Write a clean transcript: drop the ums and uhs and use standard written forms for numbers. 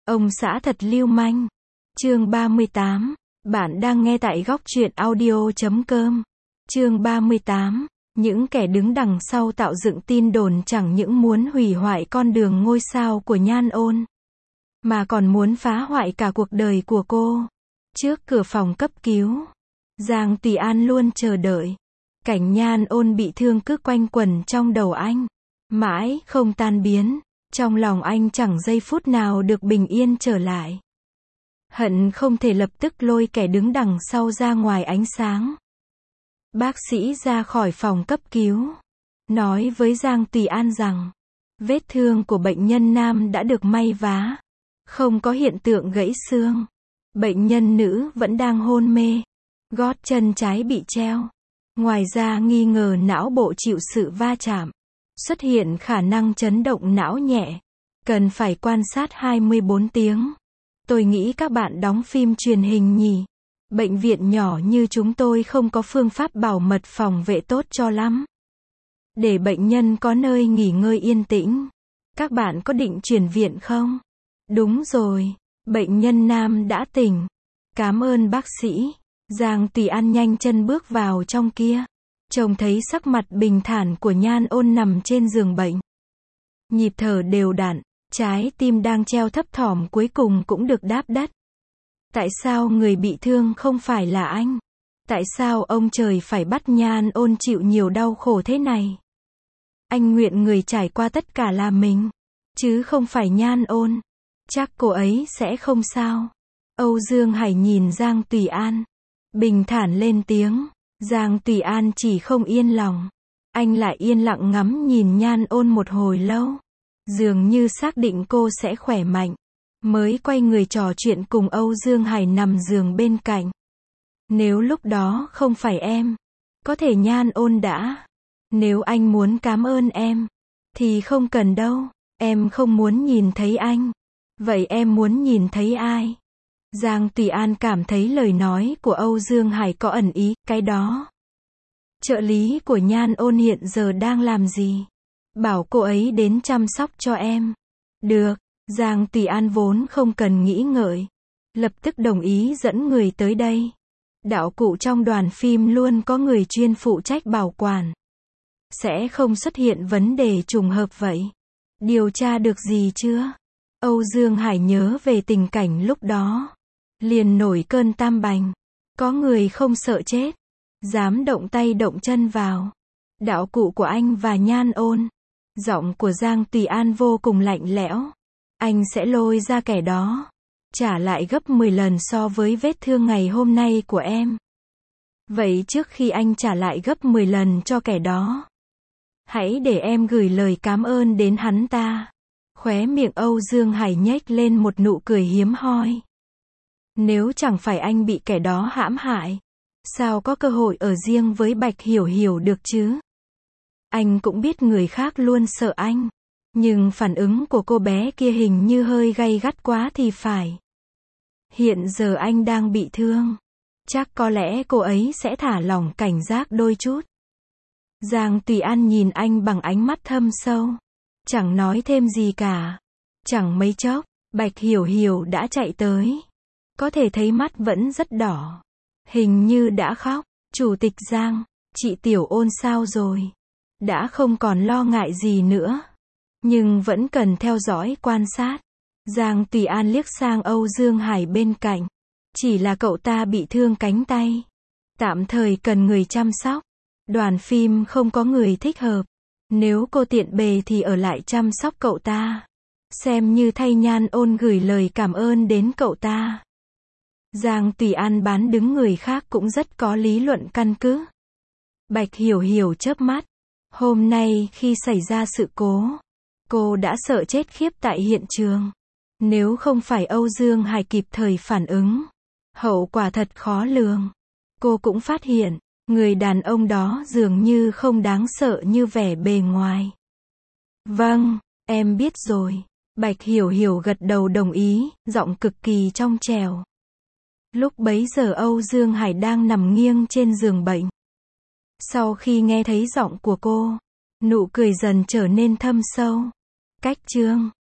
Ông xã thật lưu manh. Chương 38. Bạn đang nghe tại góc truyện audio.com. Chương 38. Những kẻ đứng đằng sau tạo dựng tin đồn chẳng những muốn hủy hoại con đường ngôi sao của Nhan Ôn, mà còn muốn phá hoại cả cuộc đời của cô. Trước cửa phòng cấp cứu, Giang Tùy An luôn chờ đợi. Cảnh Nhan Ôn bị thương cứ quanh quẩn trong đầu anh, mãi không tan biến. Trong lòng anh chẳng giây phút nào được bình yên trở lại. Hận không thể lập tức lôi kẻ đứng đằng sau ra ngoài ánh sáng. Bác sĩ ra khỏi phòng cấp cứu, nói với Giang Tùy An rằng vết thương của bệnh nhân nam đã được may vá, không có hiện tượng gãy xương. Bệnh nhân nữ vẫn đang hôn mê, gót chân trái bị treo. Ngoài ra nghi ngờ não bộ chịu sự va chạm, xuất hiện khả năng chấn động não nhẹ, cần phải quan sát 24 tiếng. Tôi nghĩ các bạn đóng phim truyền hình nhỉ? Bệnh viện nhỏ như chúng tôi không có phương pháp bảo mật phòng vệ tốt cho lắm, để bệnh nhân có nơi nghỉ ngơi yên tĩnh. Các bạn có định chuyển viện không? Đúng rồi, bệnh nhân nam đã tỉnh. Cảm ơn bác sĩ. Giang Tùy An nhanh chân bước vào trong kia, trông thấy sắc mặt bình thản của Nhan Ôn nằm trên giường bệnh. Nhịp thở đều đặn, trái tim đang treo thấp thỏm cuối cùng cũng được đáp đất. Tại sao người bị thương không phải là anh? Tại sao ông trời phải bắt Nhan Ôn chịu nhiều đau khổ thế này? Anh nguyện người trải qua tất cả là mình, chứ không phải Nhan Ôn. Chắc cô ấy sẽ không sao. Âu Dương Hải nhìn Giang Tùy An, bình thản lên tiếng. Giang Tùy An chỉ không yên lòng. Anh lại yên lặng ngắm nhìn Nhan Ôn một hồi lâu, dường như xác định cô sẽ khỏe mạnh, mới quay người trò chuyện cùng Âu Dương Hải nằm giường bên cạnh. Nếu lúc đó không phải em, có thể Nhan Ôn đã. Nếu anh muốn cảm ơn em, thì không cần đâu. Em không muốn nhìn thấy anh. Vậy em muốn nhìn thấy ai? Giang Tùy An cảm thấy lời nói của Âu Dương Hải có ẩn ý, cái đó. Trợ lý của Nhan Ôn hiện giờ đang làm gì? Bảo cô ấy đến chăm sóc cho em. Được, Giang Tùy An vốn không cần nghĩ ngợi, lập tức đồng ý dẫn người tới đây. Đạo cụ trong đoàn phim luôn có người chuyên phụ trách bảo quản, sẽ không xuất hiện vấn đề trùng hợp vậy. Điều tra được gì chưa? Âu Dương Hải nhớ về tình cảnh lúc đó, liền nổi cơn tam bành. Có người không sợ chết, dám động tay động chân vào đạo cụ của anh và Nhan Ôn. Giọng của Giang Tùy An vô cùng lạnh lẽo. Anh sẽ lôi ra kẻ đó, trả lại gấp 10 lần so với vết thương ngày hôm nay của em. Vậy trước khi anh trả lại gấp 10 lần cho kẻ đó, hãy để em gửi lời cảm ơn đến hắn ta. Khóe miệng Âu Dương Hải nhếch lên một nụ cười hiếm hoi. Nếu chẳng phải anh bị kẻ đó hãm hại, sao có cơ hội ở riêng với Bạch Hiểu Hiểu được chứ? Anh cũng biết người khác luôn sợ anh, nhưng phản ứng của cô bé kia hình như hơi gay gắt quá thì phải. Hiện giờ anh đang bị thương, chắc có lẽ cô ấy sẽ thả lỏng cảnh giác đôi chút. Giang Tùy An nhìn anh bằng ánh mắt thâm sâu, chẳng nói thêm gì cả. Chẳng mấy chốc, Bạch Hiểu Hiểu đã chạy tới. Có thể thấy mắt vẫn rất đỏ, hình như đã khóc. Chủ tịch Giang, chị Tiểu Ôn sao rồi? Đã không còn lo ngại gì nữa, nhưng vẫn cần theo dõi quan sát. Giang Tùy An liếc sang Âu Dương Hải bên cạnh. Chỉ là cậu ta bị thương cánh tay, tạm thời cần người chăm sóc. Đoàn phim không có người thích hợp, nếu cô tiện bề thì ở lại chăm sóc cậu ta, xem như thay Nhan Ôn gửi lời cảm ơn đến cậu ta. Giang Tùy An bán đứng người khác cũng rất có lý luận căn cứ. Bạch Hiểu Hiểu chớp mắt. Hôm nay khi xảy ra sự cố, cô đã sợ chết khiếp tại hiện trường. Nếu không phải Âu Dương Hải kịp thời phản ứng, hậu quả thật khó lường. Cô cũng phát hiện, người đàn ông đó dường như không đáng sợ như vẻ bề ngoài. Vâng, em biết rồi. Bạch Hiểu Hiểu gật đầu đồng ý, giọng cực kỳ trong trẻo. Lúc bấy giờ Âu Dương Hải đang nằm nghiêng trên giường bệnh. Sau khi nghe thấy giọng của cô, nụ cười dần trở nên thâm sâu. Cách chương